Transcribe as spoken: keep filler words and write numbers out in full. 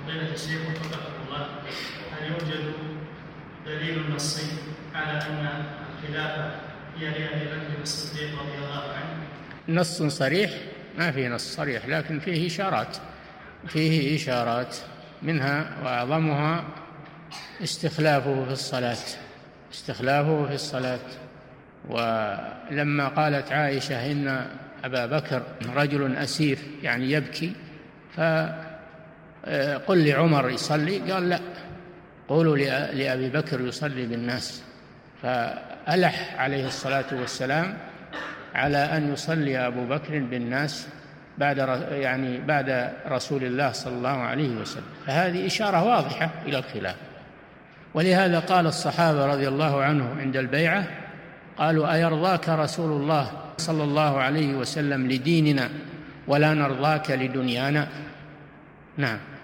فضيلة الشيخ وفقكم الله، هل يوجد دليل نصي على أن الخلافة هي لأبي بكر الصديق رضي الله عنه؟ نص صريح ما فيه نص صريح، لكن فيه إشارات فيه إشارات منها وأعظمها استخلافه في الصلاة استخلافه في الصلاة ولما قالت عائشة إن أبا بكر رجل أسير يعني يبكي، فقل لعمر يصلي، قال لا، قولوا لأبي بكر يصلي بالناس. فألح عليه الصلاة والسلام على أن يصلي أبو بكر بالناس بعد يعني بعد رسول الله صلى الله عليه وسلم. فهذه إشارة واضحة إلى الخلاف. ولهذا قال الصحابة رضي الله عنهم عند البيعة، قالوا أيرضاك رسول الله صلى الله عليه وسلم لديننا ولا نرضاك لدنيانا؟ نعم.